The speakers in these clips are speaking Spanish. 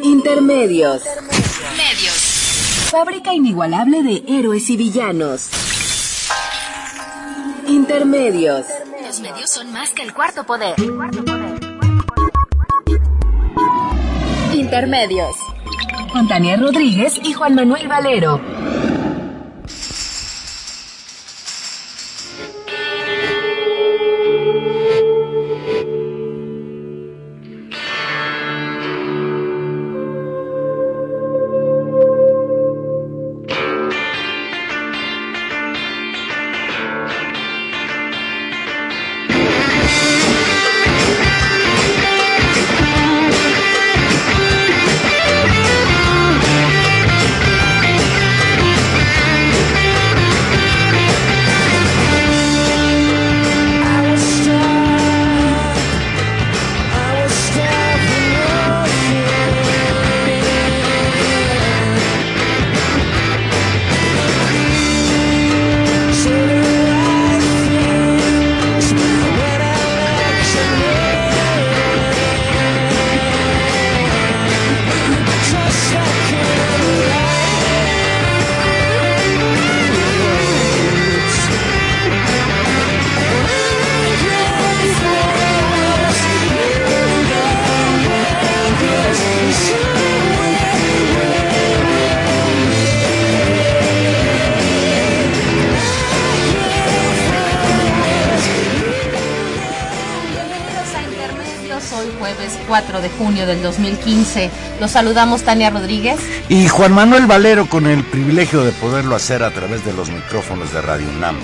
Intermedios. Medios. Fábrica inigualable de héroes y villanos. Intermedios. Los medios son más que el cuarto poder. Intermedios. Con Tania Rodríguez y Juan Manuel Valero. Jueves 4 de junio del 2015. Los saludamos Tania Rodríguez y Juan Manuel Valero, con el privilegio de poderlo hacer a través de los micrófonos de Radio UNAM.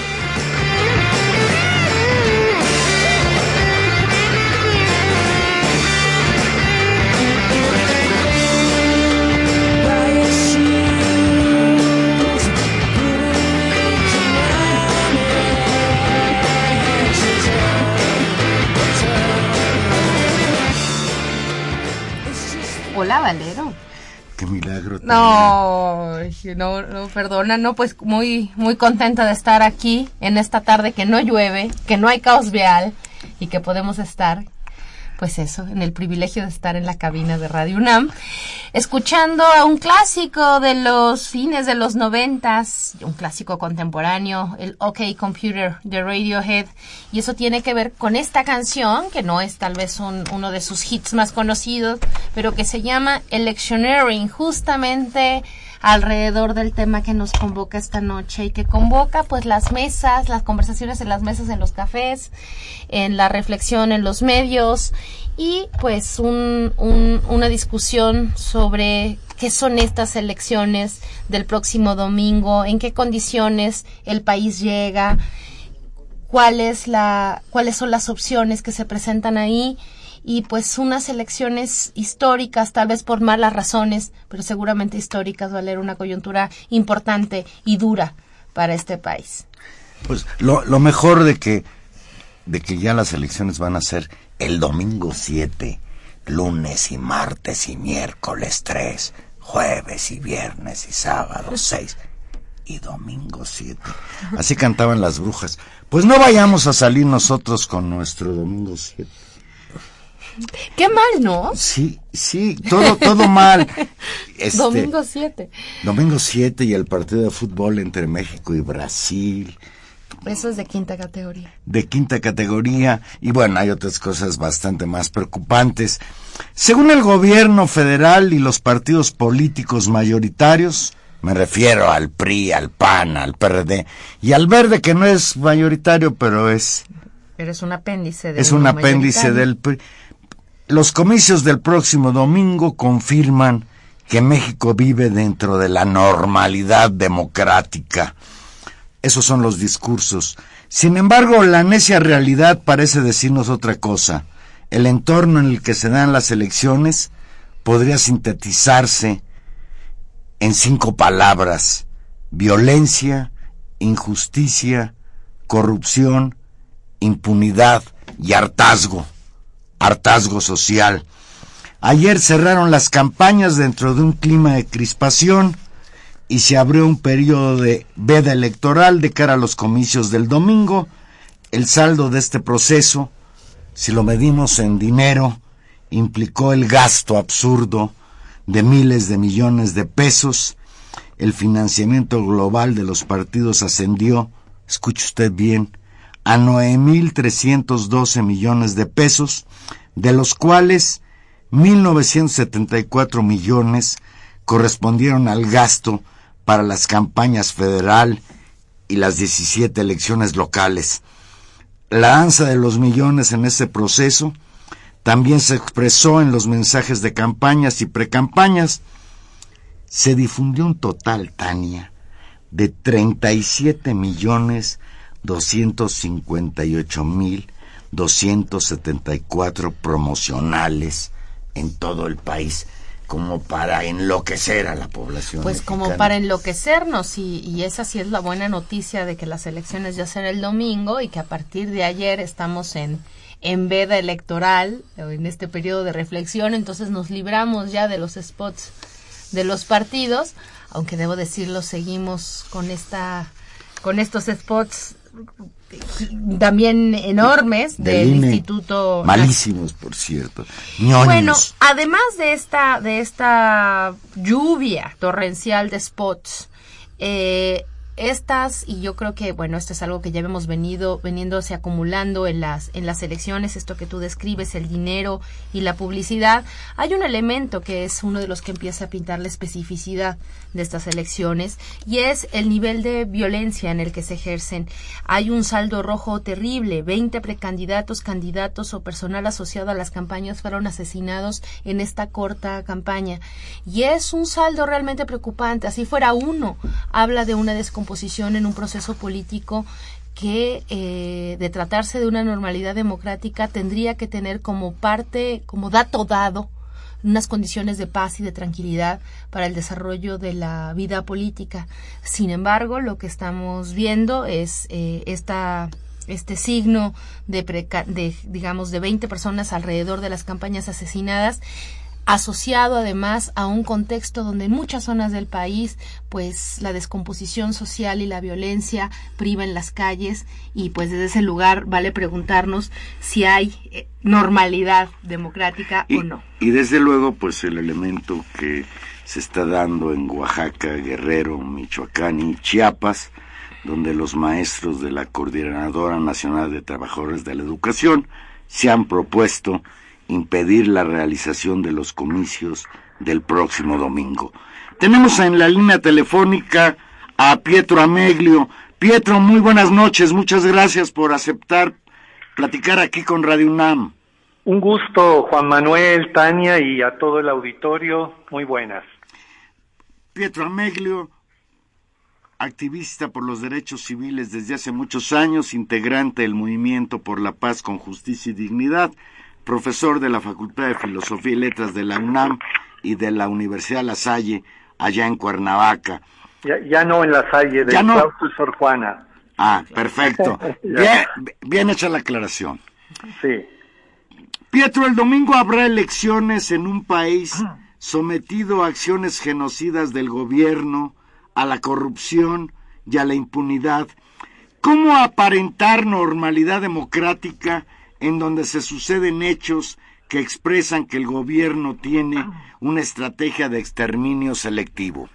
Hola, Valero. Qué milagro. No, perdona, no, pues muy contenta de estar aquí en esta tarde que no llueve, que no hay caos vial y que podemos estar, pues eso, en el privilegio de estar en la cabina de Radio UNAM, escuchando a un clásico de los fines de los 90s, un clásico contemporáneo, el OK Computer de Radiohead, y eso tiene que ver con esta canción, que no es tal vez uno de sus hits más conocidos, pero que se llama Electioneering, justamente alrededor del tema que nos convoca esta noche y que convoca pues las mesas, las conversaciones en las mesas, en los cafés, en la reflexión en los medios y pues una discusión sobre qué son estas elecciones del próximo domingo, en qué condiciones el país llega, cuáles son las opciones que se presentan ahí. Y pues unas elecciones históricas, tal vez por malas razones, pero seguramente históricas, Valero, una coyuntura importante y dura para este país. Pues lo mejor de que ya las elecciones van a ser el domingo 7, lunes y martes y miércoles 3, jueves y viernes y sábado 6 y domingo 7. Así cantaban las brujas. Pues no vayamos a salir nosotros con nuestro domingo 7. Qué mal, ¿no? Sí, todo mal. Domingo 7. Domingo 7 y el partido de fútbol entre México y Brasil. Eso es de quinta categoría. De quinta categoría. Y bueno, hay otras cosas bastante más preocupantes. Según el gobierno federal y los partidos políticos mayoritarios, me refiero al PRI, al PAN, al PRD y al Verde, que no es mayoritario, pero es... Pero es un apéndice del PRI. Los comicios del próximo domingo confirman que México vive dentro de la normalidad democrática. Esos son los discursos. Sin embargo, la necia realidad parece decirnos otra cosa. El entorno en el que se dan las elecciones podría sintetizarse en 5 palabras: violencia, injusticia, corrupción, impunidad y hartazgo social. Ayer cerraron las campañas dentro de un clima de crispación y se abrió un periodo de veda electoral de cara a los comicios del domingo. El saldo de este proceso, si lo medimos en dinero, implicó el gasto absurdo de miles de millones de pesos. El financiamiento global de los partidos ascendió, escuche usted bien, a 9,312 millones de pesos, de los cuales 1,974 millones correspondieron al gasto para las campañas federal y las 17 elecciones locales. La danza de los millones en ese proceso también se expresó en los mensajes de campañas y precampañas. Se difundió un total, Tania, de 37,258,274 promocionales en todo el país, como para enloquecer a la población Pues mexicana. como para enloquecernos, y esa sí es la buena noticia de que las elecciones ya serán el domingo y que a partir de ayer estamos en veda electoral, en este periodo de reflexión, entonces nos libramos ya de los spots de los partidos, aunque debo decirlo, seguimos con estos spots también enormes del Instituto malísimos, por cierto, ñoños. Bueno, además de esta lluvia torrencial de spots, estas, y yo creo que, bueno, esto es algo que ya hemos veniéndose acumulando en las elecciones, esto que tú describes, el dinero y la publicidad. Hay un elemento que es uno de los que empieza a pintar la especificidad de estas elecciones, y es el nivel de violencia en el que se ejercen. Hay un saldo rojo terrible, 20 precandidatos, candidatos o personal asociado a las campañas fueron asesinados en esta corta campaña, y es un saldo realmente preocupante. Así fuera uno, habla de una descomposición en un proceso político que, de tratarse de una normalidad democrática, tendría que tener como parte, como dato dado, unas condiciones de paz y de tranquilidad para el desarrollo de la vida política. Sin embargo, lo que estamos viendo es este signo digamos, de 20 personas alrededor de las campañas asesinadas, asociado además a un contexto donde en muchas zonas del país, pues la descomposición social y la violencia priva en las calles, y pues desde ese lugar vale preguntarnos si hay normalidad democrática o no. Y desde luego, pues el elemento que se está dando en Oaxaca, Guerrero, Michoacán y Chiapas, donde los maestros de la Coordinadora Nacional de Trabajadores de la Educación se han propuesto impedir la realización de los comicios del próximo domingo. Tenemos en la línea telefónica a Pietro Ameglio. Pietro, muy buenas noches, muchas gracias por aceptar platicar aquí con Radio UNAM. Un gusto, Juan Manuel, Tania y a todo el auditorio, muy buenas. Pietro Ameglio, activista por los derechos civiles desde hace muchos años, integrante del Movimiento por la Paz con Justicia y Dignidad, profesor de la Facultad de Filosofía y Letras de la UNAM y de la Universidad La Salle, allá en Cuernavaca. Ya no en La Salle, del Claustro Sor Juana. Ah, perfecto. Bien hecha la aclaración. Sí. Pietro, el domingo habrá elecciones en un país sometido a acciones genocidas del gobierno, a la corrupción y a la impunidad. ¿Cómo aparentar normalidad democrática en donde se suceden hechos que expresan que el gobierno tiene una estrategia de exterminio selectivo?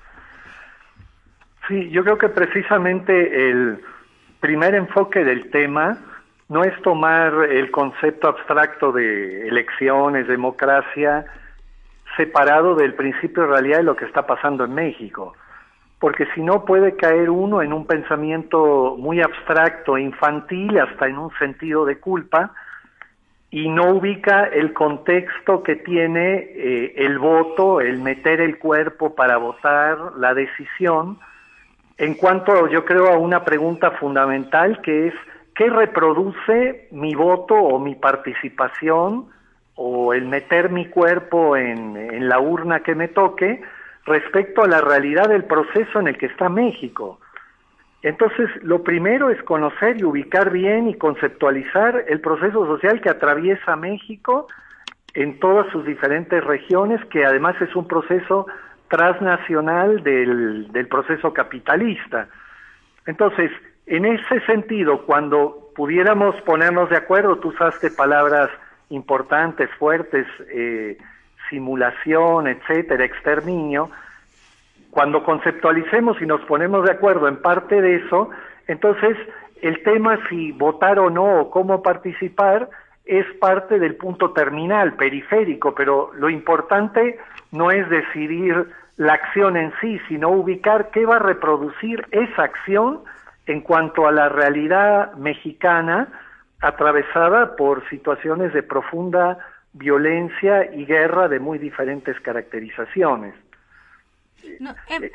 Sí, yo creo que precisamente el primer enfoque del tema no es tomar el concepto abstracto de elecciones, democracia, separado del principio de realidad de lo que está pasando en México, porque si no puede caer uno en un pensamiento muy abstracto e infantil, hasta en un sentido de culpa, y no ubica el contexto que tiene el voto, el meter el cuerpo para votar, la decisión, en cuanto, yo creo, a una pregunta fundamental que es, ¿qué reproduce mi voto o mi participación o el meter mi cuerpo en la urna que me toque respecto a la realidad del proceso en el que está México? Entonces, lo primero es conocer y ubicar bien y conceptualizar el proceso social que atraviesa México en todas sus diferentes regiones, que además es un proceso transnacional del proceso capitalista. Entonces, en ese sentido, cuando pudiéramos ponernos de acuerdo, tú usaste palabras importantes, fuertes, simulación, etcétera, exterminio, cuando conceptualicemos y nos ponemos de acuerdo en parte de eso, entonces el tema si votar o no o cómo participar es parte del punto terminal, periférico, pero lo importante no es decidir la acción en sí, sino ubicar qué va a reproducir esa acción en cuanto a la realidad mexicana atravesada por situaciones de profunda violencia y guerra de muy diferentes caracterizaciones. No,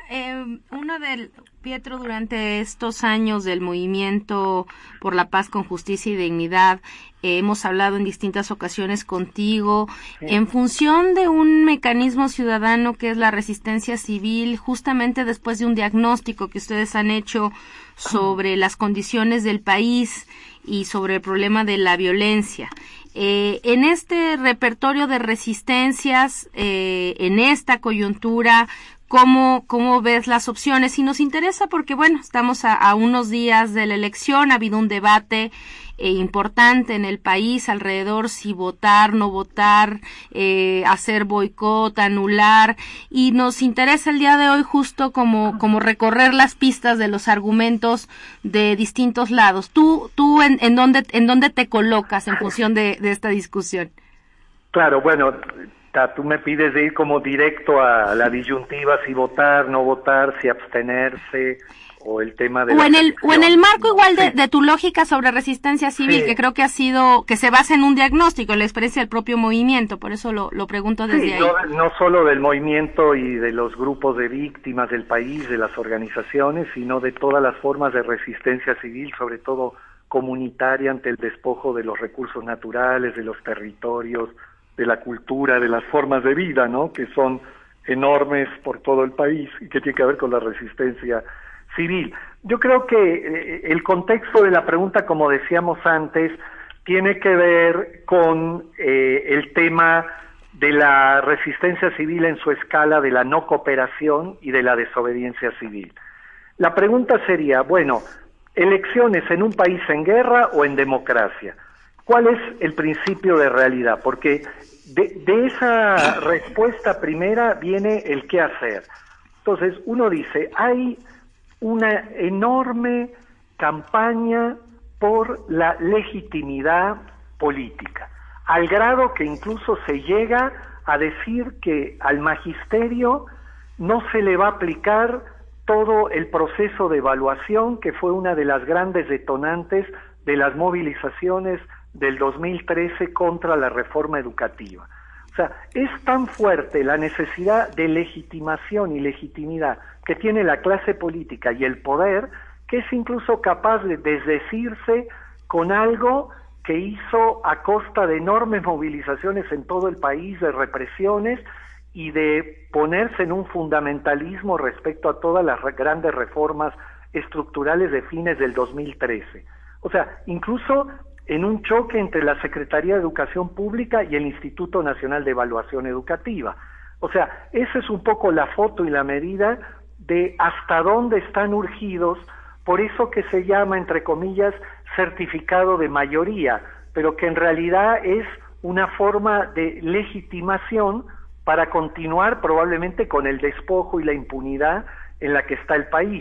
Pietro, durante estos años del movimiento por la paz con justicia y dignidad, hemos hablado en distintas ocasiones contigo, en función de un mecanismo ciudadano que es la resistencia civil, justamente después de un diagnóstico que ustedes han hecho sobre las condiciones del país y sobre el problema de la violencia. En este repertorio de resistencias, en esta coyuntura, ¿Cómo ves las opciones? Y nos interesa porque, bueno, estamos a unos días de la elección, ha habido un debate importante en el país alrededor si votar, no votar, hacer boicot, anular, y nos interesa el día de hoy justo como recorrer las pistas de los argumentos de distintos lados. ¿Tú en dónde te colocas en función de esta discusión? Claro, bueno, tú me pides de ir como directo a la disyuntiva, si votar, no votar, si abstenerse, o el tema de o en el marco igual de tu lógica sobre resistencia civil, que creo que que se basa en un diagnóstico, en la experiencia del propio movimiento, por eso lo pregunto desde ahí. No solo del movimiento y de los grupos de víctimas del país, de las organizaciones, sino de todas las formas de resistencia civil, sobre todo comunitaria, ante el despojo de los recursos naturales, de los territorios, de la cultura, de las formas de vida, ¿no?, que son enormes por todo el país y que tiene que ver con la resistencia civil. Yo creo que el contexto de la pregunta, como decíamos antes, tiene que ver con el tema de la resistencia civil en su escala de la no cooperación y de la desobediencia civil. La pregunta sería, bueno, elecciones en un país en guerra o en democracia. ¿Cuál es el principio de realidad? Porque de esa respuesta primera viene el qué hacer. Entonces, uno dice, hay una enorme campaña por la legitimidad política, al grado que incluso se llega a decir que al magisterio no se le va a aplicar todo el proceso de evaluación que fue una de las grandes detonantes de las movilizaciones del 2013 contra la reforma educativa. O sea, es tan fuerte la necesidad de legitimación y legitimidad que tiene la clase política y el poder, que es incluso capaz de desdecirse con algo que hizo a costa de enormes movilizaciones en todo el país, de represiones y de ponerse en un fundamentalismo respecto a todas las grandes reformas estructurales de fines del 2013. O sea, incluso en un choque entre la Secretaría de Educación Pública y el Instituto Nacional de Evaluación Educativa. O sea, esa es un poco la foto y la medida de hasta dónde están urgidos por eso que se llama, entre comillas, certificado de mayoría, pero que en realidad es una forma de legitimación para continuar probablemente con el despojo y la impunidad en la que está el país.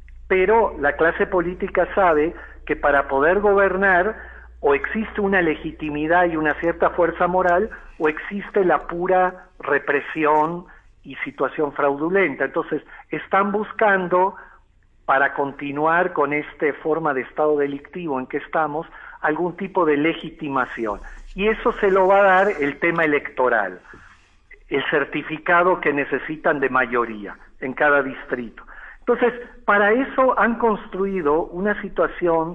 Pero la clase política sabe que para poder gobernar o existe una legitimidad y una cierta fuerza moral, o existe la pura represión y situación fraudulenta. Entonces, están buscando, para continuar con esta forma de estado delictivo en que estamos, algún tipo de legitimación. Y eso se lo va a dar el tema electoral, el certificado que necesitan de mayoría en cada distrito. Entonces, para eso han construido una situación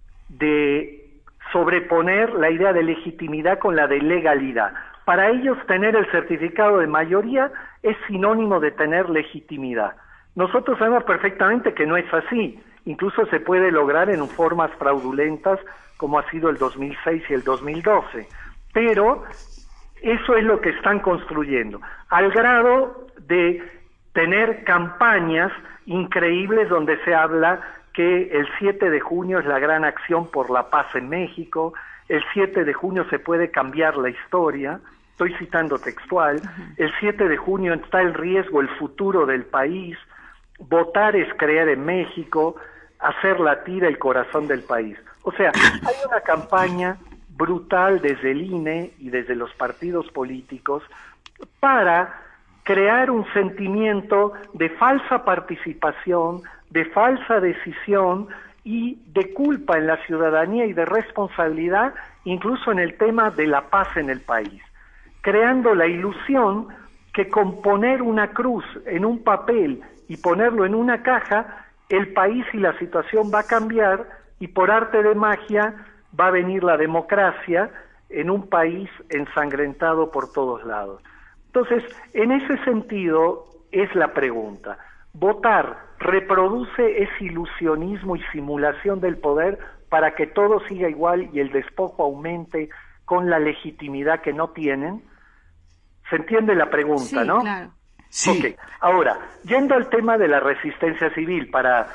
de sobreponer la idea de legitimidad con la de legalidad. Para ellos, tener el certificado de mayoría es sinónimo de tener legitimidad. Nosotros sabemos perfectamente que no es así. Incluso se puede lograr en formas fraudulentas, como ha sido el 2006 y el 2012. Pero eso es lo que están construyendo, al grado de tener campañas increíbles donde se habla que el 7 de junio es la gran acción por la paz en México, el 7 de junio se puede cambiar la historia, estoy citando textual, el 7 de junio está el riesgo, el futuro del país, votar es creer en México, hacer latir el corazón del país. O sea, hay una campaña brutal desde el INE y desde los partidos políticos para crear un sentimiento de falsa participación, de falsa decisión y de culpa en la ciudadanía y de responsabilidad, incluso en el tema de la paz en el país, creando la ilusión que con poner una cruz en un papel y ponerlo en una caja, el país y la situación va a cambiar y por arte de magia va a venir la democracia en un país ensangrentado por todos lados. Entonces, en ese sentido es la pregunta. ¿Votar reproduce ese ilusionismo y simulación del poder para que todo siga igual y el despojo aumente con la legitimidad que no tienen? ¿Se entiende la pregunta, sí, no? Claro. Sí. Okay. Ahora, yendo al tema de la resistencia civil, para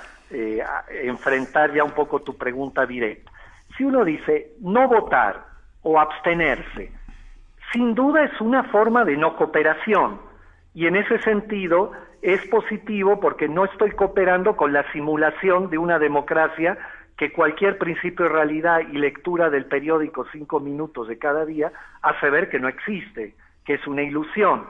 enfrentar ya un poco tu pregunta directa. Si uno dice no votar o abstenerse, sin duda es una forma de no cooperación, y en ese sentido es positivo porque no estoy cooperando con la simulación de una democracia que cualquier principio de realidad y lectura del periódico 5 minutos de cada día hace ver que no existe, que es una ilusión.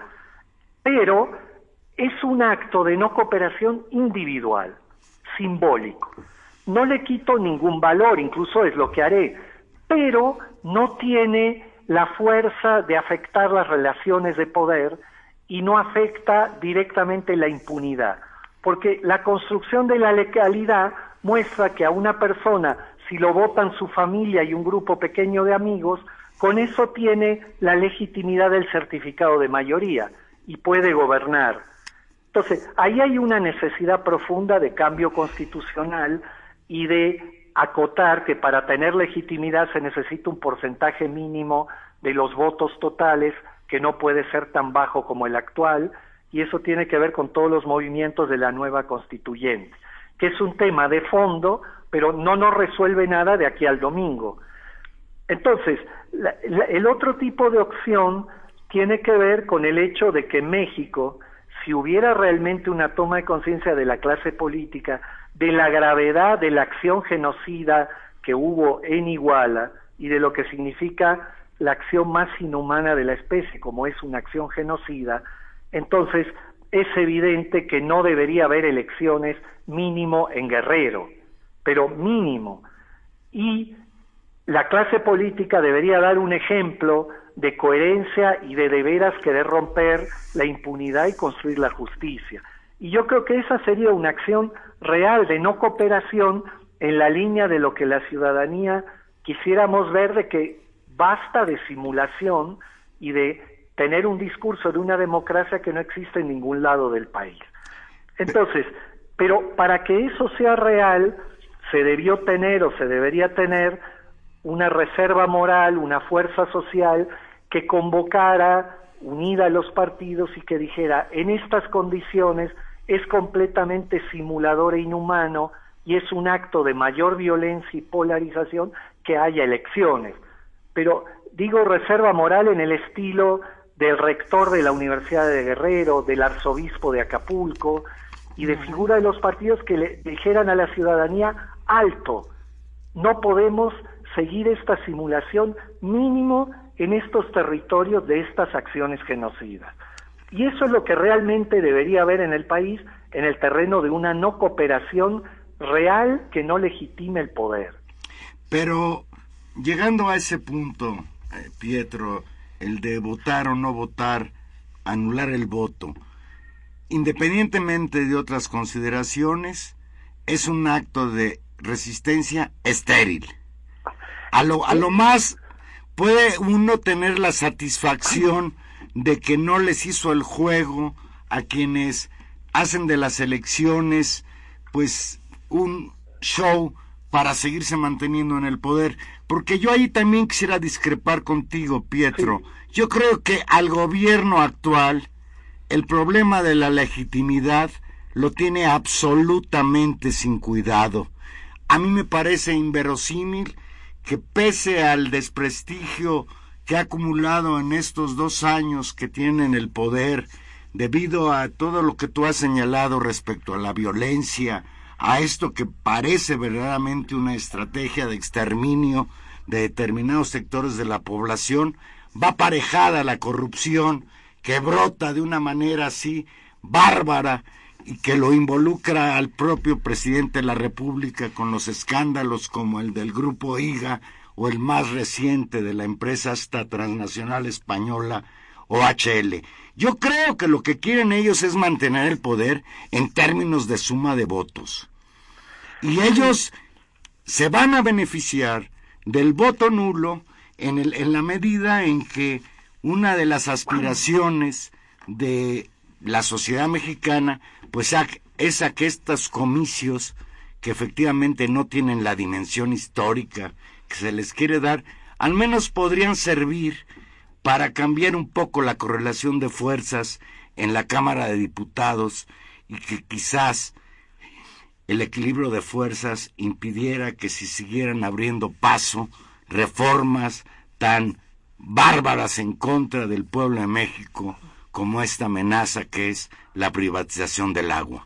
Pero es un acto de no cooperación individual, simbólico. No le quito ningún valor, incluso es lo que haré, pero no tiene la fuerza de afectar las relaciones de poder y no afecta directamente la impunidad, porque la construcción de la legalidad muestra que a una persona, si lo votan su familia y un grupo pequeño de amigos, con eso tiene la legitimidad del certificado de mayoría y puede gobernar. Entonces, ahí hay una necesidad profunda de cambio constitucional y de acotar que para tener legitimidad se necesita un porcentaje mínimo de los votos totales que no puede ser tan bajo como el actual, y eso tiene que ver con todos los movimientos de la nueva constituyente, que es un tema de fondo, pero no nos resuelve nada de aquí al domingo. Entonces, el otro tipo de opción tiene que ver con el hecho de que México, si hubiera realmente una toma de conciencia de la clase política, de la gravedad de la acción genocida que hubo en Iguala y de lo que significa la acción más inhumana de la especie, como es una acción genocida, entonces es evidente que no debería haber elecciones mínimo en Guerrero, pero mínimo. Y la clase política debería dar un ejemplo de coherencia y de veras querer romper la impunidad y construir la justicia. Y yo creo que esa sería una acción real de no cooperación en la línea de lo que la ciudadanía quisiéramos ver, de que basta de simulación y de tener un discurso de una democracia que no existe en ningún lado del país. Entonces, pero para que eso sea real, se debió tener o se debería tener una reserva moral, una fuerza social que convocara, unida a los partidos y que dijera, en estas condiciones es completamente simulador e inhumano y es un acto de mayor violencia y polarización que haya elecciones. Pero digo reserva moral en el estilo del rector de la Universidad de Guerrero, del arzobispo de Acapulco y de figura de los partidos que le dijeran a la ciudadanía, alto, no podemos seguir esta simulación mínimo en estos territorios de estas acciones genocidas. Y eso es lo que realmente debería haber en el país, en el terreno de una no cooperación real que no legitime el poder. Pero llegando a ese punto, Pietro, el de votar o no votar, anular el voto, independientemente de otras consideraciones, es un acto de resistencia estéril. A lo más puede uno tener la satisfacción de que no les hizo el juego a quienes hacen de las elecciones pues un show para seguirse manteniendo en el poder, porque yo ahí también quisiera discrepar contigo, Pietro. Yo creo que al gobierno actual el problema de la legitimidad lo tiene absolutamente sin cuidado. A mí me parece inverosímil que pese al desprestigio que ha acumulado en estos 2 años que tienen el poder, debido a todo lo que tú has señalado respecto a la violencia, a esto que parece verdaderamente una estrategia de exterminio de determinados sectores de la población, va aparejada la corrupción que brota de una manera así bárbara y que lo involucra al propio presidente de la República con los escándalos como el del Grupo IGA o el más reciente de la empresa esta transnacional española OHL. Yo creo que lo que quieren ellos es mantener el poder en términos de suma de votos. Y ellos se van a beneficiar del voto nulo en la medida en que una de las aspiraciones de la sociedad mexicana pues es a que estos comicios, que efectivamente no tienen la dimensión histórica que se les quiere dar, al menos podrían servir para cambiar un poco la correlación de fuerzas en la Cámara de Diputados y que quizás el equilibrio de fuerzas impidiera que se siguieran abriendo paso reformas tan bárbaras en contra del pueblo de México como esta amenaza que es la privatización del agua.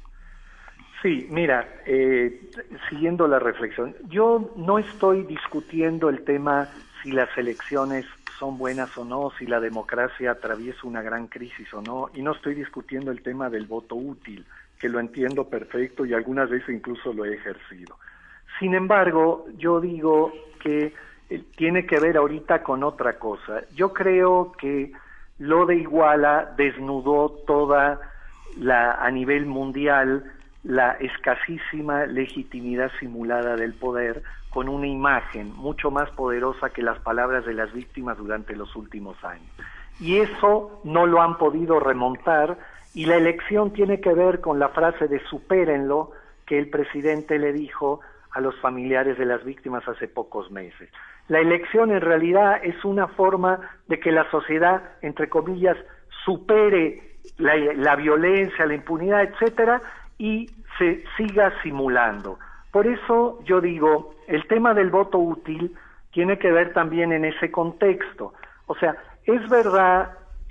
Sí, mira, siguiendo la reflexión, yo no estoy discutiendo el tema si las elecciones son buenas o no, si la democracia atraviesa una gran crisis o no, y no estoy discutiendo el tema del voto útil, que lo entiendo perfecto y algunas veces incluso lo he ejercido. Sin embargo, yo digo que tiene que ver ahorita con otra cosa. Yo creo que lo de Iguala desnudó toda a nivel mundial la escasísima legitimidad simulada del poder con una imagen mucho más poderosa que las palabras de las víctimas durante los últimos años. Y eso no lo han podido remontar, y la elección tiene que ver con la frase de supérenlo que el presidente le dijo a los familiares de las víctimas hace pocos meses. La elección en realidad es una forma de que la sociedad, entre comillas, supere la violencia, la impunidad, etcétera, y se siga simulando. Por eso yo digo, el tema del voto útil tiene que ver también en ese contexto. O sea, es verdad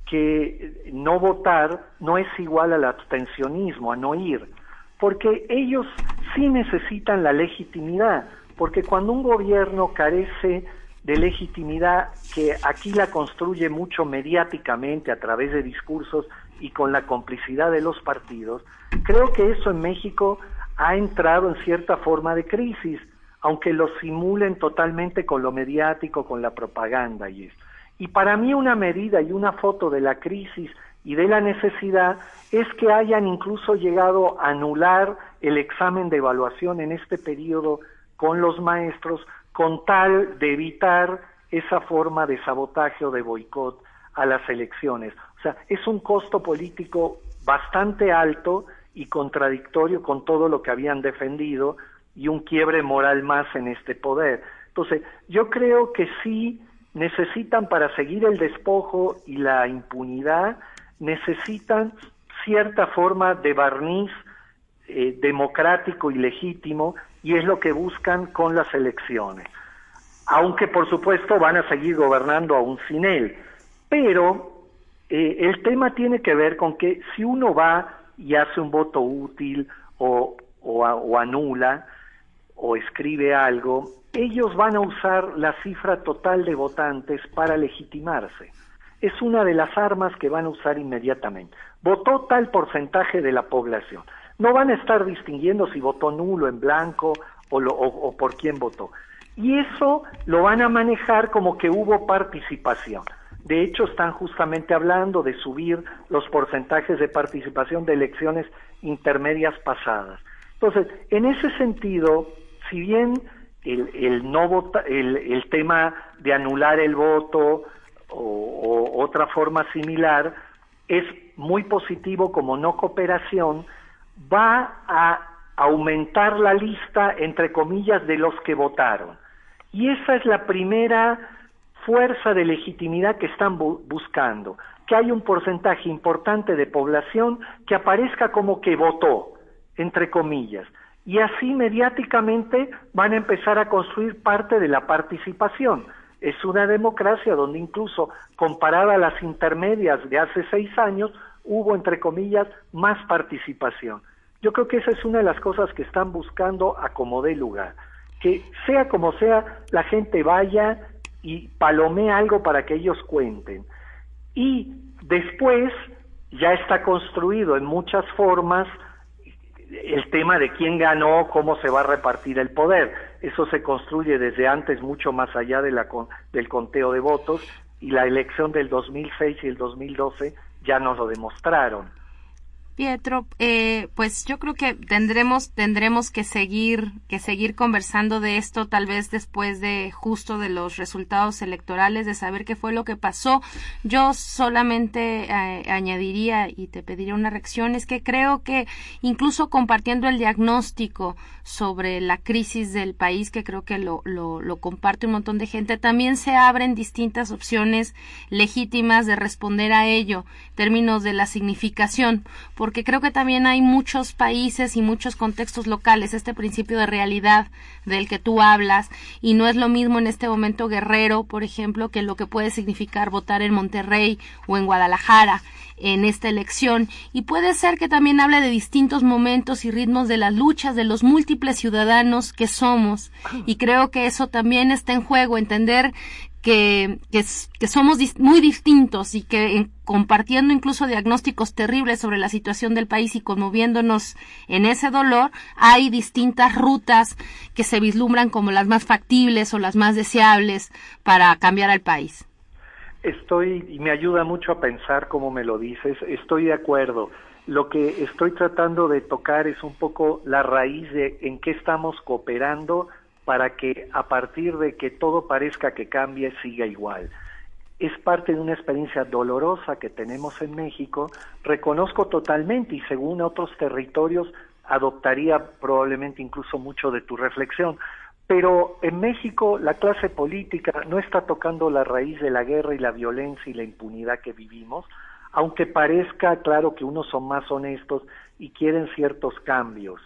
que no votar no es igual al abstencionismo, a no ir, porque ellos sí necesitan la legitimidad, porque cuando un gobierno carece de legitimidad, que aquí la construye mucho mediáticamente a través de discursos y con la complicidad de los partidos, creo que eso en México ha entrado en cierta forma de crisis, aunque lo simulen totalmente con lo mediático, con la propaganda y esto. Y para mí una medida y una foto de la crisis y de la necesidad es que hayan incluso llegado a anular el examen de evaluación en este periodo con los maestros, con tal de evitar esa forma de sabotaje o de boicot a las elecciones. O sea, es un costo político bastante alto y contradictorio con todo lo que habían defendido y un quiebre moral más en este poder. Entonces, yo creo que sí necesitan, para seguir el despojo y la impunidad, necesitan cierta forma de barniz democrático y legítimo, y es lo que buscan con las elecciones. Aunque, por supuesto, van a seguir gobernando aún sin él. Pero el tema tiene que ver con que si uno va y hace un voto útil o anula o escribe algo, ellos van a usar la cifra total de votantes para legitimarse. Es una de las armas que van a usar inmediatamente. Votó tal porcentaje de la población. No van a estar distinguiendo si votó nulo, en blanco o por quién votó. Y eso lo van a manejar como que hubo participación. De hecho, están justamente hablando de subir los porcentajes de participación de elecciones intermedias pasadas. Entonces, en ese sentido, si bien el tema de anular el voto o otra forma similar es muy positivo como no cooperación, va a aumentar la lista, entre comillas, de los que votaron. Y esa es la primera fuerza de legitimidad que están buscando, que hay un porcentaje importante de población que aparezca como que votó, entre comillas, y así mediáticamente van a empezar a construir parte de la participación. es una democracia donde incluso comparada a las intermedias de hace 6 años, hubo, entre comillas, más participación. Yo creo que esa es una de las cosas que están buscando a como dé lugar. Que sea como sea, la gente vaya y palomee algo para que ellos cuenten. Y después ya está construido en muchas formas el tema de quién ganó, cómo se va a repartir el poder. Eso se construye desde antes, mucho más allá de del conteo de votos, y la elección del 2006 y el 2012 ya nos lo demostraron. Pietro, pues yo creo que tendremos que seguir conversando de esto, tal vez después de justo de los resultados electorales, de saber qué fue lo que pasó. Yo solamente añadiría y te pediría una reacción, es que creo que incluso compartiendo el diagnóstico sobre la crisis del país, que creo que lo comparte un montón de gente, también se abren distintas opciones legítimas de responder a ello, en términos de la significación, porque creo que también hay muchos países y muchos contextos locales, este principio de realidad del que tú hablas, y no es lo mismo en este momento Guerrero, por ejemplo, que lo que puede significar votar en Monterrey o en Guadalajara en esta elección, y puede ser que también hable de distintos momentos y ritmos de las luchas de los múltiples ciudadanos que somos, y creo que eso también está en juego, entender que somos muy distintos y que compartiendo incluso diagnósticos terribles sobre la situación del país y conmoviéndonos en ese dolor, hay distintas rutas que se vislumbran como las más factibles o las más deseables para cambiar al país. Y me ayuda mucho a pensar como me lo dices, estoy de acuerdo. Lo que estoy tratando de tocar es un poco la raíz de en qué estamos cooperando para que a partir de que todo parezca que cambie, siga igual. Es parte de una experiencia dolorosa que tenemos en México, reconozco totalmente y según otros territorios adoptaría probablemente incluso mucho de tu reflexión, pero en México la clase política no está tocando la raíz de la guerra y la violencia y la impunidad que vivimos, aunque parezca claro que unos son más honestos y quieren ciertos cambios.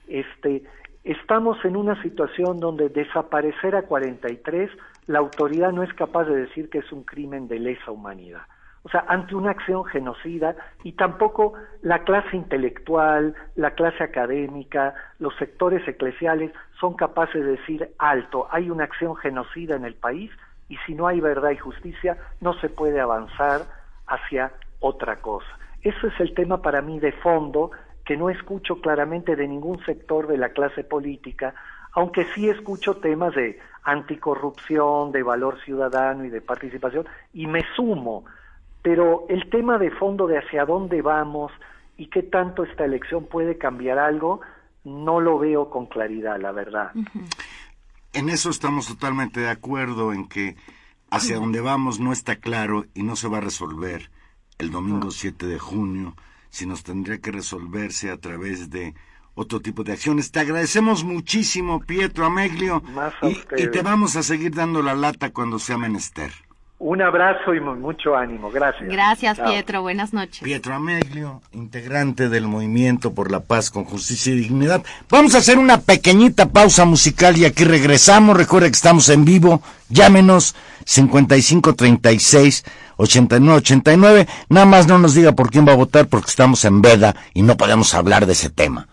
Estamos en una situación donde desaparecer a 43, la autoridad no es capaz de decir que es un crimen de lesa humanidad. O sea, ante una acción genocida, y tampoco la clase intelectual, la clase académica, los sectores eclesiales son capaces de decir alto, hay una acción genocida en el país y si no hay verdad y justicia no se puede avanzar hacia otra cosa. Ese es el tema para mí de fondo, que no escucho claramente de ningún sector de la clase política, aunque sí escucho temas de anticorrupción, de valor ciudadano y de participación, y me sumo, pero el tema de fondo de hacia dónde vamos y qué tanto esta elección puede cambiar algo, no lo veo con claridad, la verdad. En eso estamos totalmente de acuerdo, en que hacia dónde vamos no está claro y no se va a resolver el domingo 7 de junio, sino tendría que resolverse a través de otro tipo de acciones. Te agradecemos muchísimo, Pietro Ameglio, y te vamos a seguir dando la lata cuando sea menester. Un abrazo y mucho ánimo. Gracias. Gracias, Chao. Pietro. Buenas noches. Pietro Ameglio, integrante del Movimiento por la Paz con Justicia y Dignidad. Vamos a hacer una pequeñita pausa musical y aquí regresamos. Recuerda que estamos en vivo. Llámenos 5536-8989. Nada más no nos diga por quién va a votar porque estamos en veda y no podemos hablar de ese tema.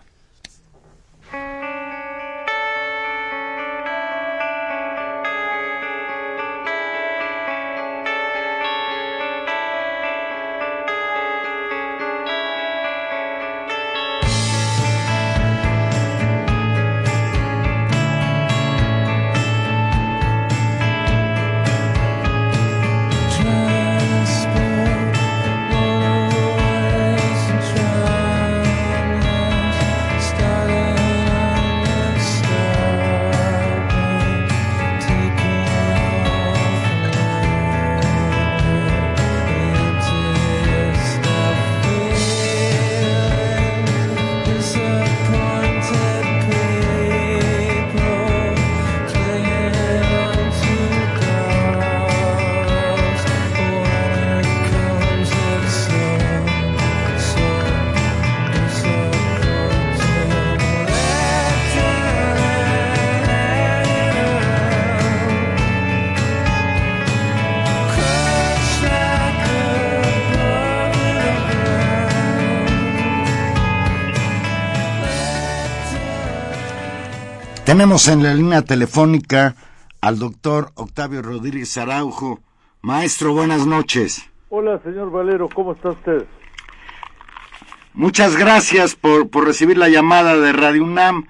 Tenemos en la línea telefónica al doctor Octavio Rodríguez Araujo. Maestro, buenas noches. Hola, señor Valero, ¿cómo está usted? Muchas gracias por recibir la llamada de Radio UNAM.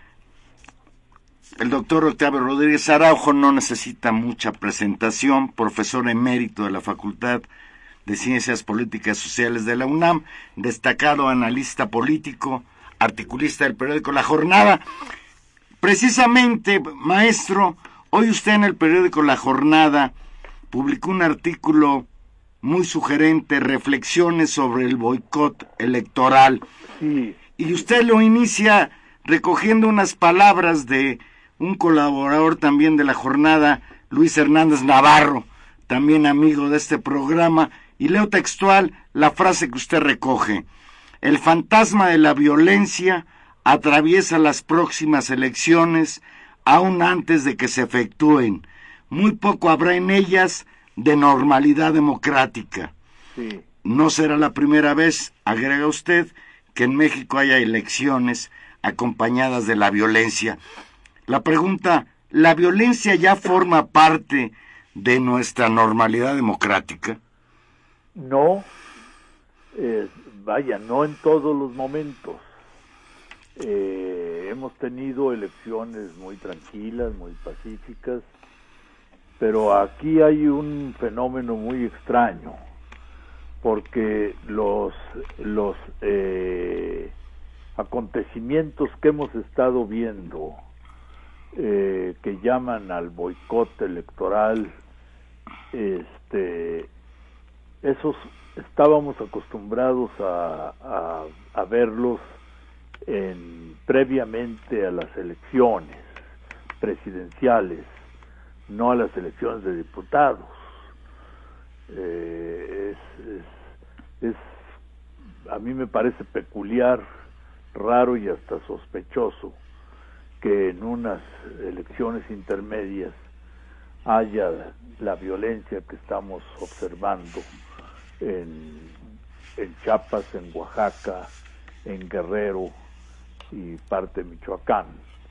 El doctor Octavio Rodríguez Araujo no necesita mucha presentación, profesor emérito de la Facultad de Ciencias Políticas y Sociales de la UNAM, destacado analista político, articulista del periódico La Jornada. Precisamente, maestro, hoy usted en el periódico La Jornada publicó un artículo muy sugerente, reflexiones sobre el boicot electoral. Sí. Y usted lo inicia recogiendo unas palabras de un colaborador también de La Jornada, Luis Hernández Navarro, también amigo de este programa, y leo textual la frase que usted recoge. El fantasma de la violencia atraviesa las próximas elecciones aún antes de que se efectúen. Muy poco habrá en ellas de normalidad democrática. Sí. No será la primera vez, agrega usted, que en México haya elecciones acompañadas de la violencia. La pregunta, ¿la violencia ya forma parte de nuestra normalidad democrática? No, no en todos los momentos. Hemos tenido elecciones muy tranquilas, muy pacíficas, pero aquí hay un fenómeno muy extraño, porque los acontecimientos que hemos estado viendo, que llaman al boicot electoral, esos estábamos acostumbrados a verlos previamente a las elecciones presidenciales, no a las elecciones de diputados. A mí me parece peculiar, raro y hasta sospechoso que en unas elecciones intermedias haya la violencia que estamos observando en Chiapas, en Oaxaca, en Guerrero y parte de Michoacán,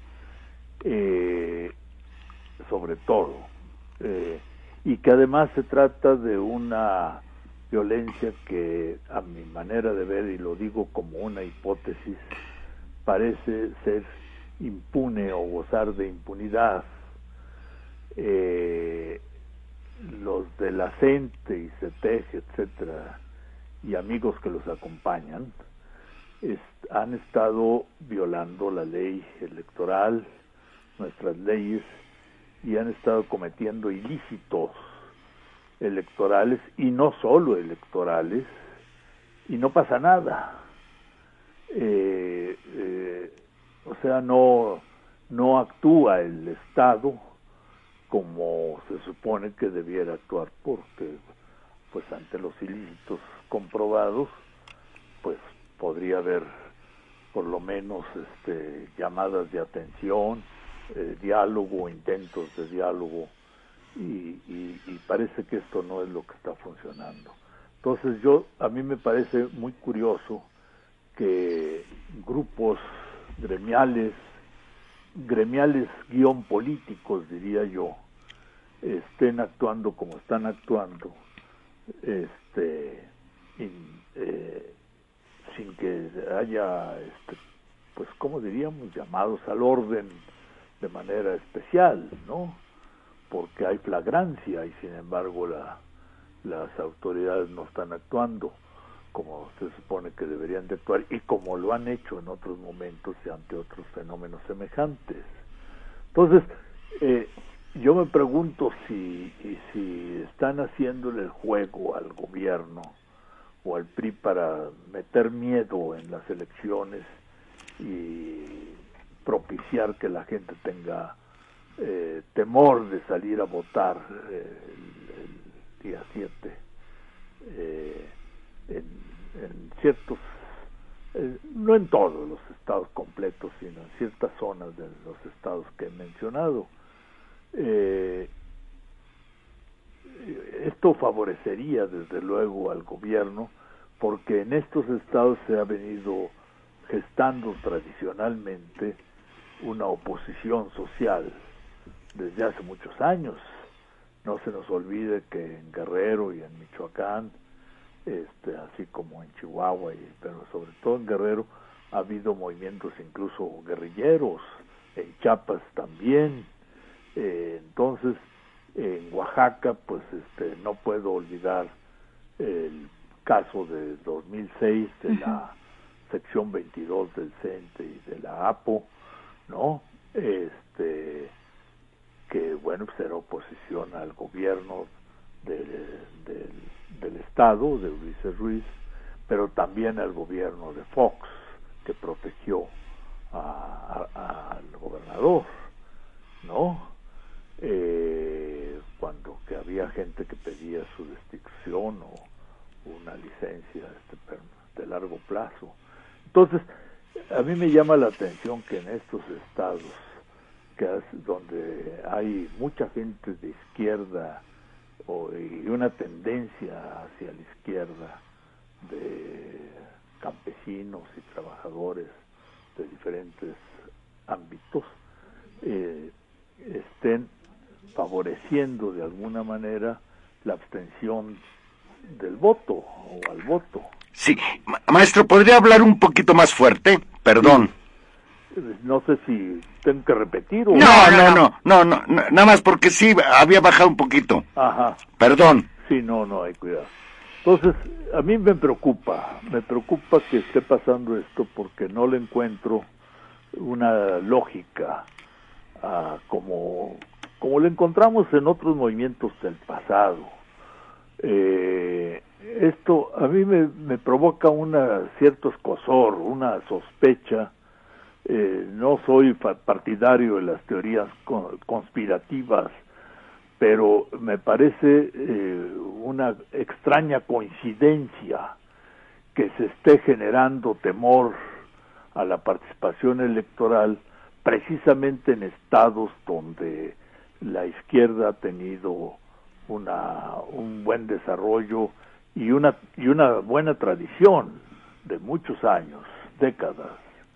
sobre todo, y que además se trata de una violencia que, a mi manera de ver, y lo digo como una hipótesis, parece ser impune o gozar de impunidad. Los de la CENTE y CETEG, etcétera, y amigos que los acompañan, han estado violando la ley electoral, nuestras leyes, y han estado cometiendo ilícitos electorales, y no solo electorales, y no pasa nada. O sea, no actúa el Estado como se supone que debiera actuar, porque pues ante los ilícitos comprobados pues podría haber por lo menos llamadas de atención, diálogo, intentos de diálogo, y parece que esto no es lo que está funcionando. Entonces a mí me parece muy curioso que grupos gremiales guión políticos, diría yo, estén actuando como están actuando, sin que haya, pues, ¿cómo diríamos?, llamados al orden de manera especial, ¿no? Porque hay flagrancia y, sin embargo, las autoridades no están actuando como se supone que deberían de actuar y como lo han hecho en otros momentos y ante otros fenómenos semejantes. Entonces, yo me pregunto si están haciéndole el juego al gobierno o al PRI para meter miedo en las elecciones y propiciar que la gente tenga temor de salir a votar el día 7 en ciertos, no en todos los estados completos, sino en ciertas zonas de los estados que he mencionado. Esto favorecería desde luego al gobierno, porque en estos estados se ha venido gestando tradicionalmente una oposición social desde hace muchos años. No se nos olvide que en Guerrero y en Michoacán, así como en Chihuahua, pero sobre todo en Guerrero, ha habido movimientos incluso guerrilleros, en Chiapas también. Entonces, en Oaxaca, pues no puedo olvidar el caso de 2006 de la sección 22 del CENTE y de la APO, ¿no? Que bueno, pues era oposición al gobierno del Estado, de Ulises Ruiz, pero también al gobierno de Fox, que protegió al gobernador, ¿no? Cuando que había gente que pedía su destitución o una licencia de largo plazo. Entonces, a mí me llama la atención que en estos estados donde hay mucha gente de izquierda y una tendencia hacia la izquierda de campesinos y trabajadores de diferentes ámbitos, estén favoreciendo de alguna manera la abstención del voto o al voto. Sí, maestro, ¿podría hablar un poquito más fuerte? Perdón. No sé si tengo que repetir o... No, nada más porque sí, había bajado un poquito. Ajá. Perdón. Sí, no, hay cuidado. Entonces, a mí me preocupa que esté pasando esto porque no le encuentro una lógica como le encontramos en otros movimientos del pasado. Esto a mí me provoca cierto escozor, una sospecha. No soy partidario de las teorías conspirativas, pero me parece una extraña coincidencia que se esté generando temor a la participación electoral precisamente en estados donde la izquierda ha tenido un buen desarrollo y una buena tradición de muchos años, décadas.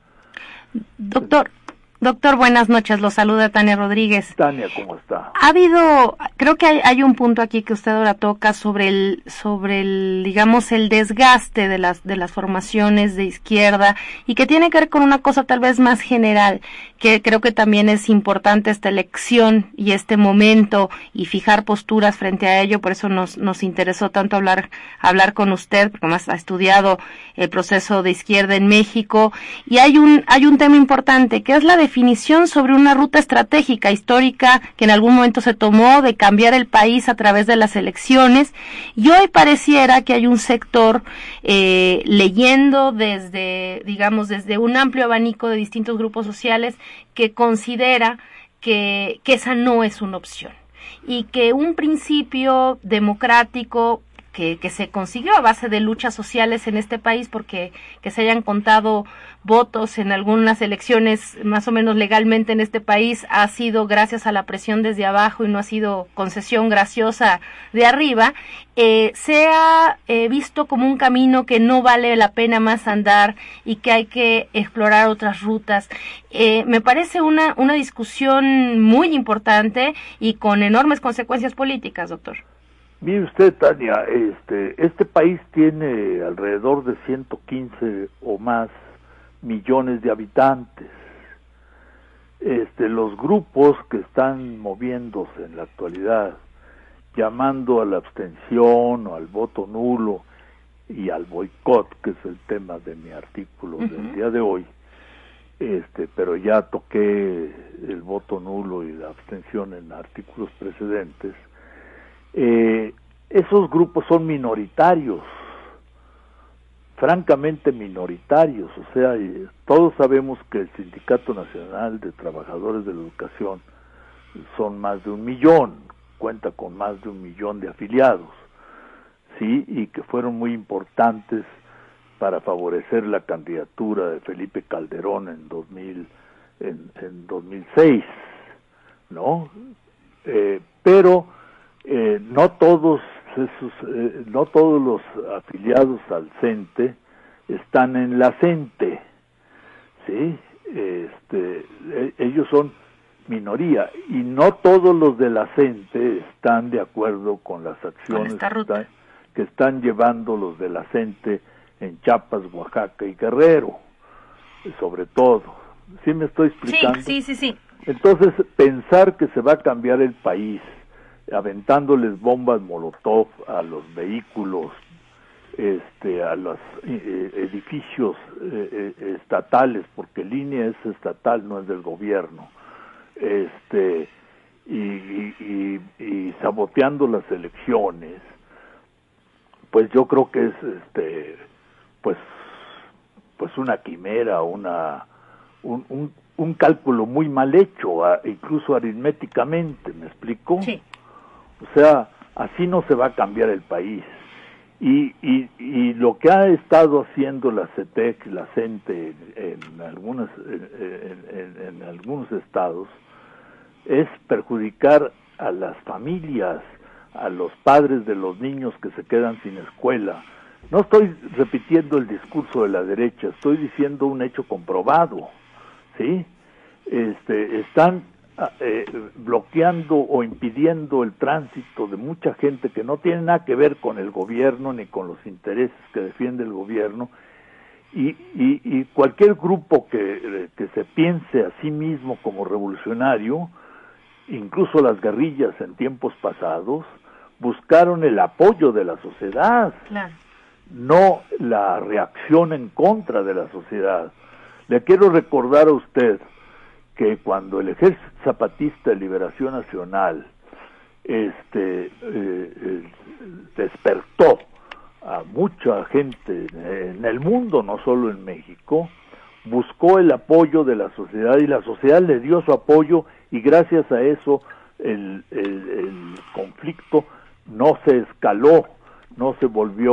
Doctor, buenas noches, lo saluda Tania Rodríguez. Tania, ¿cómo está? Creo que hay un punto aquí que usted ahora toca sobre el digamos, el desgaste de las formaciones de izquierda y que tiene que ver con una cosa tal vez más general, que creo que también es importante esta elección y este momento y fijar posturas frente a ello, por eso nos interesó tanto hablar con usted, porque más ha estudiado el proceso de izquierda en México, y hay un tema importante, que es la definición sobre una ruta estratégica histórica que en algún momento se tomó de cambiar el país a través de las elecciones, y hoy pareciera que hay un sector leyendo desde un amplio abanico de distintos grupos sociales que considera que esa no es una opción y que un principio democrático que se consiguió a base de luchas sociales en este país, porque que se hayan contado votos en algunas elecciones más o menos legalmente en este país ha sido gracias a la presión desde abajo y no ha sido concesión graciosa de arriba, se ha visto como un camino que no vale la pena más andar y que hay que explorar otras rutas. Me parece una discusión muy importante y con enormes consecuencias políticas, doctor. Mire usted, Tania, este país tiene alrededor de 115 o más millones de habitantes. Los grupos que están moviéndose en la actualidad, llamando a la abstención o al voto nulo y al boicot, que es el tema de mi artículo del día de hoy, pero ya toqué el voto nulo y la abstención en artículos precedentes. Esos grupos son minoritarios, francamente minoritarios, o sea, todos sabemos que el Sindicato Nacional de Trabajadores de la Educación son más de 1 millón, cuenta con más de 1 millón de afiliados, sí, y que fueron muy importantes para favorecer la candidatura de Felipe Calderón en 2006, ¿no? Pero no todos los afiliados al CENTE están en la CENTE, ¿sí? ellos son minoría, y no todos los de la CENTE están de acuerdo con las acciones que están llevando los de la CENTE en Chiapas, Oaxaca y Guerrero, sobre todo. ¿Sí me estoy explicando? Sí. Entonces, pensar que se va a cambiar el país aventándoles bombas Molotov a los vehículos, a los edificios estatales, porque línea es estatal, no es del gobierno, y saboteando las elecciones, pues yo creo que es pues una quimera, un cálculo muy mal hecho, incluso aritméticamente, ¿me explico? Sí. O sea, así no se va a cambiar el país. Y lo que ha estado haciendo la CETEC, la CENTE en algunos estados, es perjudicar a las familias, a los padres de los niños que se quedan sin escuela. No estoy repitiendo el discurso de la derecha, estoy diciendo un hecho comprobado, ¿sí? Están bloqueando o impidiendo el tránsito de mucha gente que no tiene nada que ver con el gobierno ni con los intereses que defiende el gobierno, y cualquier grupo que se piense a sí mismo como revolucionario, incluso las guerrillas en tiempos pasados, buscaron el apoyo de la sociedad, claro, no la reacción en contra de la sociedad. Le quiero recordar a usted que cuando el Ejército Zapatista de Liberación Nacional despertó a mucha gente en el mundo, no solo en México, buscó el apoyo de la sociedad, y la sociedad le dio su apoyo, y gracias a eso el conflicto no se escaló, no se volvió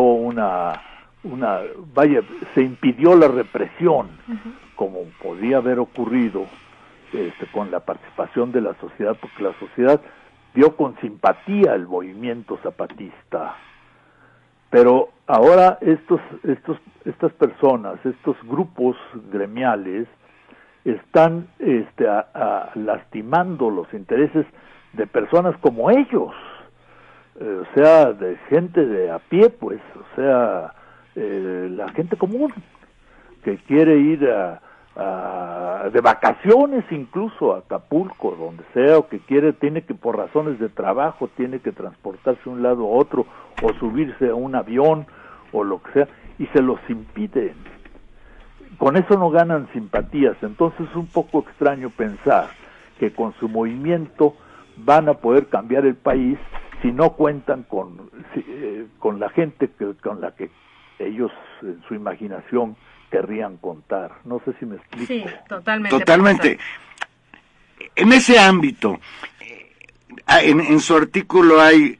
se impidió la represión, como podía haber ocurrido con la participación de la sociedad, porque la sociedad vio con simpatía el movimiento zapatista. Pero ahora estas personas, estos grupos gremiales, están lastimando los intereses de personas como ellos, o sea, de gente de a pie, pues, o sea, la gente común que quiere ir de vacaciones incluso a Acapulco, donde sea, o que tiene que por razones de trabajo tiene que transportarse de un lado a otro, o subirse a un avión o lo que sea, y se los impiden. Con eso no ganan simpatías. Entonces es un poco extraño pensar que con su movimiento van a poder cambiar el país si no cuentan con la gente con la que ellos en su imaginación querrían contar. No sé si me explico. Sí, totalmente. Totalmente. En ese ámbito, en su artículo hay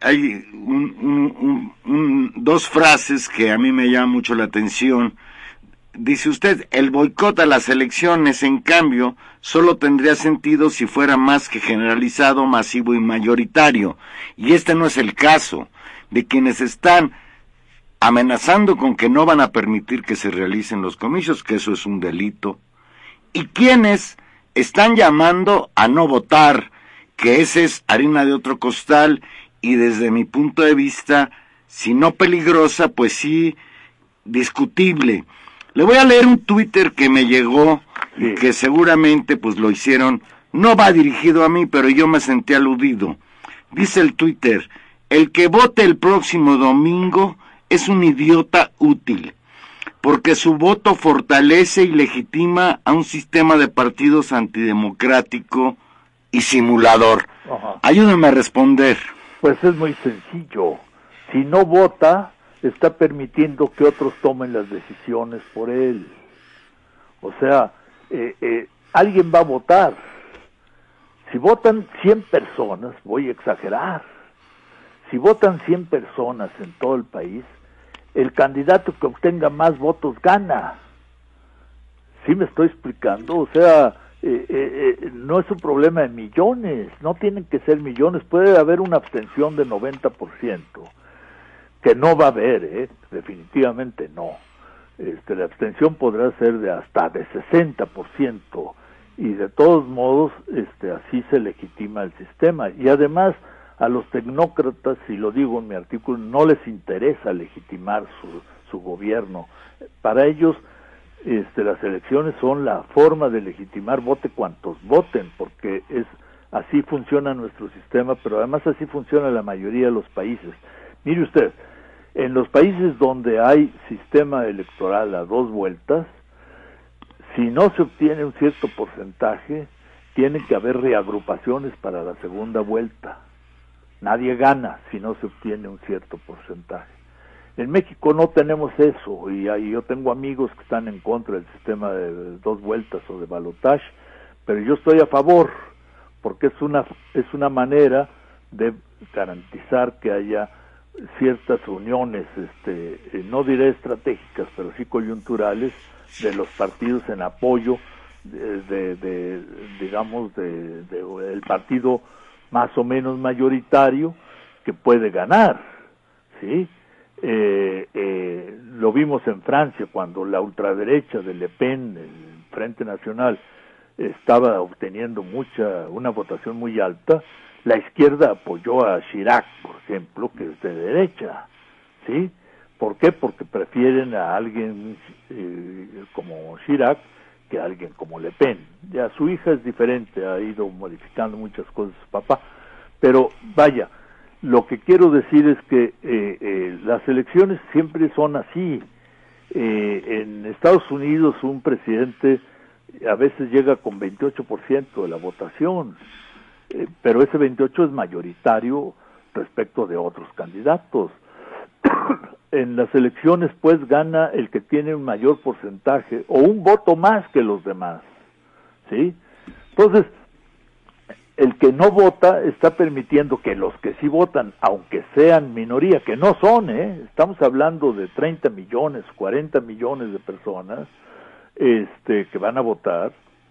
dos frases que a mí me llaman mucho la atención. Dice usted, el boicot a las elecciones, en cambio, solo tendría sentido si fuera más que generalizado, masivo y mayoritario. Y este no es el caso. De quienes están amenazando con que no van a permitir que se realicen los comicios, que eso es un delito, y quienes están llamando a no votar, que ese es harina de otro costal, y desde mi punto de vista, si no peligrosa, pues sí discutible. Le voy a leer un Twitter que me llegó, y que seguramente pues lo hicieron, no va dirigido a mí, pero yo me sentí aludido. Dice el Twitter: el que vote el próximo domingo es un idiota útil, porque su voto fortalece y legitima a un sistema de partidos antidemocrático y simulador. Ajá. Ayúdame a responder. Pues es muy sencillo. Si no vota, está permitiendo que otros tomen las decisiones por él. O sea, alguien va a votar. Si votan 100 personas, voy a exagerar, si votan 100 personas en todo el país, el candidato que obtenga más votos gana. ¿Sí me estoy explicando? O sea, no es un problema de millones, no tienen que ser millones, puede haber una abstención de 90%, que no va a haber, definitivamente no. La abstención podrá ser de hasta de 60%, y de todos modos así se legitima el sistema. Y además a los tecnócratas, y lo digo en mi artículo, no les interesa legitimar su gobierno. Para ellos las elecciones son la forma de legitimar, vote cuantos voten, porque así funciona nuestro sistema, pero además así funciona la mayoría de los países. Mire usted, en los países donde hay sistema electoral a 2 vueltas, si no se obtiene un cierto porcentaje, tienen que haber reagrupaciones para la segunda vuelta. Nadie gana si no se obtiene un cierto porcentaje. En México no tenemos eso, y yo tengo amigos que están en contra del sistema de 2 vueltas o de balotaje, pero yo estoy a favor, porque es una manera de garantizar que haya ciertas uniones, no diré estratégicas, pero sí coyunturales, de los partidos en apoyo digamos, el partido más o menos mayoritario que puede ganar, ¿sí? Lo vimos en Francia cuando la ultraderecha de Le Pen, el Frente Nacional, estaba obteniendo una votación muy alta. La izquierda apoyó a Chirac, por ejemplo, que es de derecha, ¿sí? ¿Por qué? Porque prefieren a alguien como Chirac que a alguien como Le Pen. Ya su hija es diferente, ha ido modificando muchas cosas su papá, pero vaya, lo que quiero decir es que las elecciones siempre son así. En Estados Unidos un presidente a veces llega con 28% de la votación, pero ese 28 es mayoritario respecto de otros candidatos. En las elecciones pues gana el que tiene un mayor porcentaje o un voto más que los demás, ¿sí? Entonces, el que no vota está permitiendo que los que sí votan, aunque sean minoría, que no son, estamos hablando de 30 millones, 40 millones de personas que van a votar,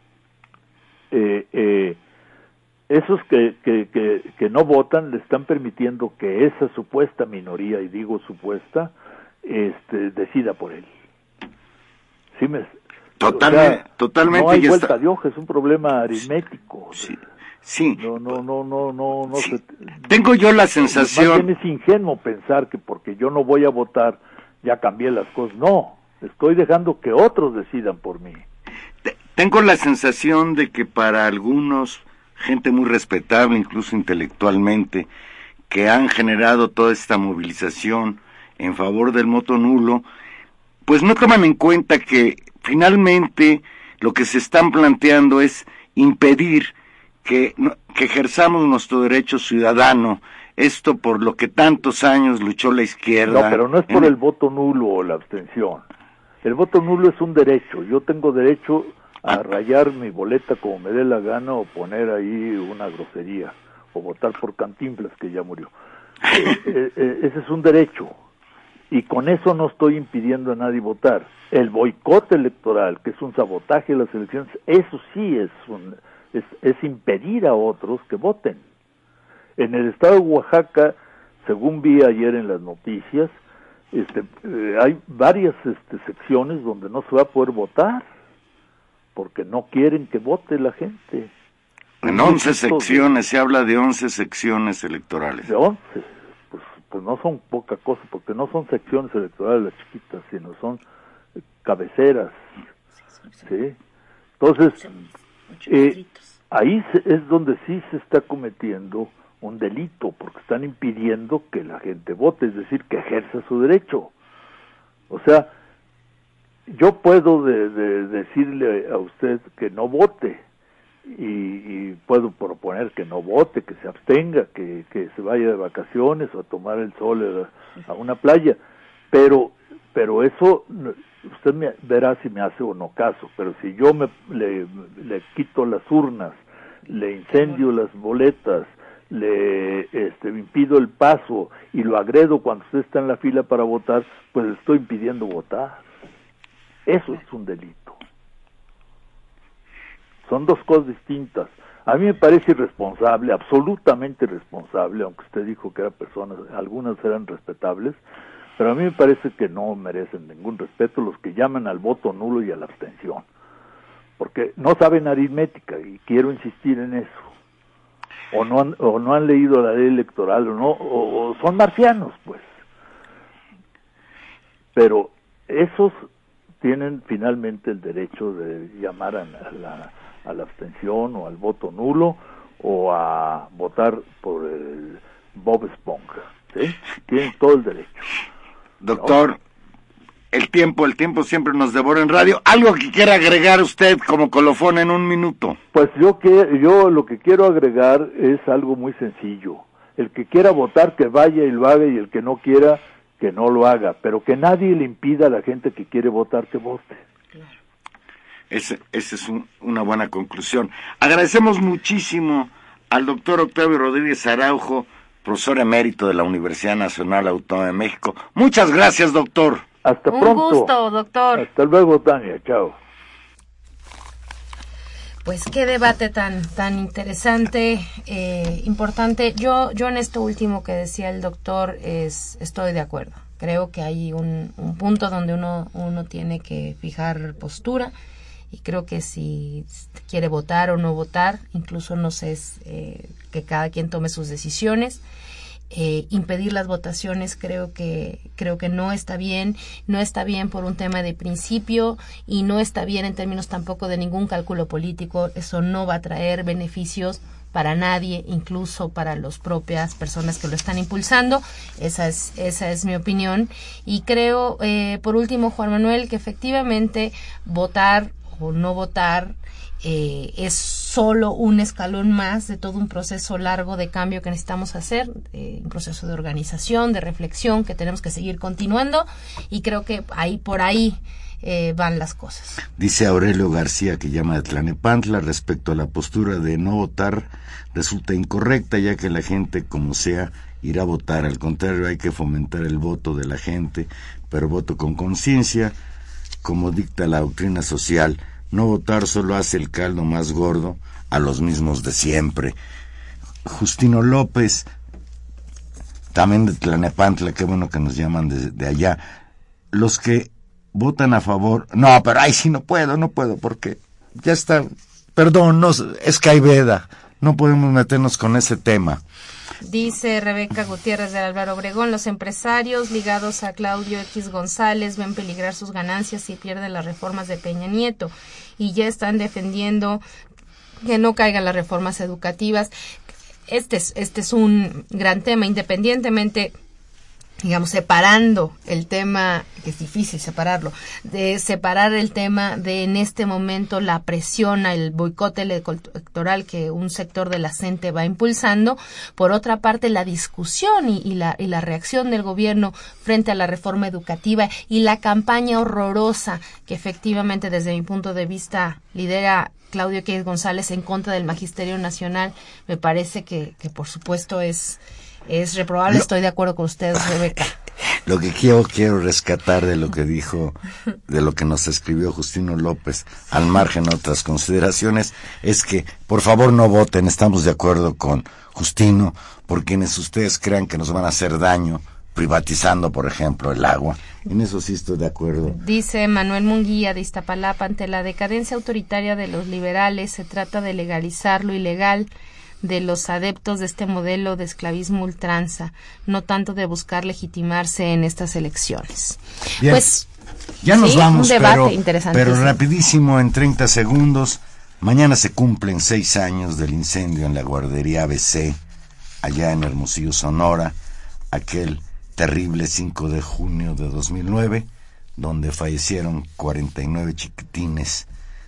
esos que no votan le están permitiendo que esa supuesta minoría, y digo supuesta, decida por él. ¿Sí totalmente. No hay vuelta de hoja, es un problema aritmético. Sí. Sí. No. Sí. Tengo yo la sensación. Más bien es ingenuo pensar que porque yo no voy a votar ya cambié las cosas. No, estoy dejando que otros decidan por mí. Tengo la sensación de que para algunos, gente muy respetable, incluso intelectualmente, que han generado toda esta movilización en favor del voto nulo, pues no toman en cuenta que finalmente lo que se están planteando es impedir que ejerzamos nuestro derecho ciudadano, esto por lo que tantos años luchó la izquierda. No, pero no es por el voto nulo o la abstención. El voto nulo es un derecho. Yo tengo derecho a rayar mi boleta como me dé la gana o poner ahí una grosería o votar por Cantinflas, que ya murió. Ese es un derecho y con eso no estoy impidiendo a nadie votar. El boicot electoral, que es un sabotaje de las elecciones, eso sí es impedir a otros que voten. En el estado de Oaxaca, según vi ayer en las noticias, hay varias secciones donde no se va a poder votar porque no quieren que vote la gente. En 11 secciones, se habla de 11 secciones electorales. De 11, pues no son poca cosa, porque no son secciones electorales las chiquitas, sino son cabeceras, ¿sí? Entonces, ahí es donde sí se está cometiendo un delito, porque están impidiendo que la gente vote, es decir, que ejerza su derecho. O sea, yo puedo decirle a usted que no vote, y puedo proponer que no vote, que se abstenga, que se vaya de vacaciones o a tomar el sol a una playa, pero eso usted verá si me hace o no caso. Pero si yo le quito las urnas, le incendio las boletas, le impido el paso y lo agredo cuando usted está en la fila para votar, pues le estoy impidiendo votar. Eso es un delito. Son dos cosas distintas. A mí me parece irresponsable, absolutamente irresponsable, aunque usted dijo que eran personas, algunas eran respetables, pero a mí me parece que no merecen ningún respeto los que llaman al voto nulo y a la abstención. porque no saben aritmética, y quiero insistir en eso. O no han leído la ley electoral, o son marcianos, pues. Pero esos tienen finalmente el derecho de llamar a la abstención o al voto nulo o a votar por el Bob Esponja, ¿sí? Tienen todo el derecho. Doctor, ¿no? el tiempo siempre nos devora en radio. ¿Algo que quiera agregar usted como colofón en un minuto? Pues yo lo que quiero agregar es algo muy sencillo. El que quiera votar, que vaya y lo haga, y el que no quiera, que no lo haga, pero que nadie le impida a la gente que quiere votar que vote. Esa es una buena conclusión. Agradecemos muchísimo al doctor Octavio Rodríguez Araujo, profesor emérito de la Universidad Nacional Autónoma de México. Muchas gracias, doctor. Hasta pronto. Un gusto, doctor. Hasta luego, Tania. Chao. Pues qué debate tan interesante, importante. Yo en esto último que decía el doctor estoy de acuerdo. Creo que hay un punto donde uno tiene que fijar postura, y creo que si quiere votar o no votar, incluso no sé, que cada quien tome sus decisiones. Impedir las votaciones creo que no está bien por un tema de principio, y no está bien en términos tampoco de ningún cálculo político. Eso no va a traer beneficios para nadie, incluso para las propias personas que lo están impulsando. Esa es mi opinión, y creo, por último, Juan Manuel, que efectivamente votar o no votar es solo un escalón más de todo un proceso largo de cambio que necesitamos hacer, un proceso de organización, de reflexión que tenemos que seguir continuando, y creo que por ahí van las cosas. Dice Aurelio García, que llama de Tlanepantla, respecto a la postura de no votar, resulta incorrecta, ya que la gente, como sea, irá a votar. Al contrario, hay que fomentar el voto de la gente, pero voto con conciencia, como dicta la doctrina social. No votar solo hace el caldo más gordo a los mismos de siempre. Justino López, también de Tlanepantla, qué bueno que nos llaman de allá. Los que votan a favor... No, pero ahí sí no puedo, porque ya está... Perdón, no, es que hay veda, no podemos meternos con ese tema. Dice Rebeca Gutiérrez de Álvaro Obregón, los empresarios ligados a Claudio X González ven peligrar sus ganancias si pierden las reformas de Peña Nieto, y ya están defendiendo que no caigan las reformas educativas. Este es un gran tema, independientemente, digamos, separando el tema, que es difícil separarlo, de separar el tema de en este momento la presión al boicot electoral que un sector de la gente va impulsando. Por otra parte, la discusión y la reacción del gobierno frente a la reforma educativa y la campaña horrorosa que efectivamente, desde mi punto de vista, lidera Claudio X González en contra del Magisterio Nacional, me parece que por supuesto es reprobable. Estoy de acuerdo con usted, Rebeca. Lo que quiero rescatar de lo que dijo, de lo que nos escribió Justino López, al margen de otras consideraciones, es que por favor no voten. Estamos de acuerdo con Justino, por quienes ustedes crean que nos van a hacer daño privatizando, por ejemplo, el agua. En eso sí estoy de acuerdo. Dice Manuel Munguía de Iztapalapa, ante la decadencia autoritaria de los liberales se trata de legalizar lo ilegal de los adeptos de este modelo de esclavismo ultranza, no tanto de buscar legitimarse en estas elecciones. Bien, pues ya nos vamos, un debate interesante, pero rapidísimo, en 30 segundos. Mañana se cumplen 6 años del incendio en la guardería ABC, allá en Hermosillo, Sonora, aquel terrible 5 de junio de 2009, donde fallecieron 49 chiquitines,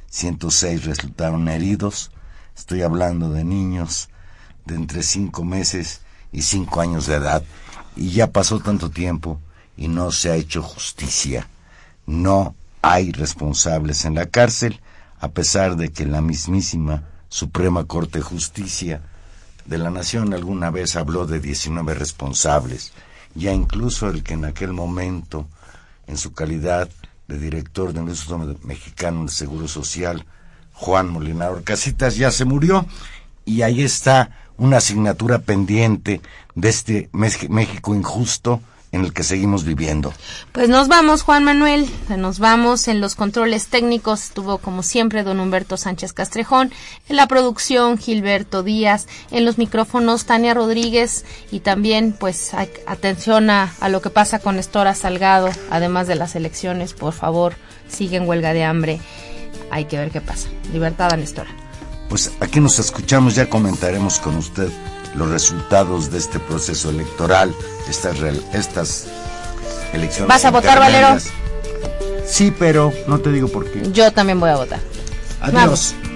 106 resultaron heridos. Estoy hablando de niños de entre 5 meses y 5 años de edad, y ya pasó tanto tiempo y no se ha hecho justicia. No hay responsables en la cárcel, a pesar de que la mismísima Suprema Corte de Justicia de la Nación alguna vez habló de 19 responsables. Ya incluso el que en aquel momento, en su calidad de director del Instituto Mexicano del Seguro Social, Juan Molinar Orcasitas, ya se murió, y ahí está una asignatura pendiente de este México injusto, en el que seguimos viviendo. Pues nos vamos, Juan Manuel, nos vamos. En los controles técnicos estuvo como siempre don Humberto Sánchez Castrejón, en la producción Gilberto Díaz, en los micrófonos Tania Rodríguez, y también pues atención a lo que pasa con Estora Salgado, además de las elecciones, por favor, sigue en huelga de hambre, hay que ver qué pasa. Libertad a Nestora. Pues aquí nos escuchamos, ya comentaremos con usted los resultados de este proceso electoral, estas elecciones. ¿Vas a votar, Valero? Sí, pero no te digo por qué. Yo también voy a votar. Adiós. Vamos.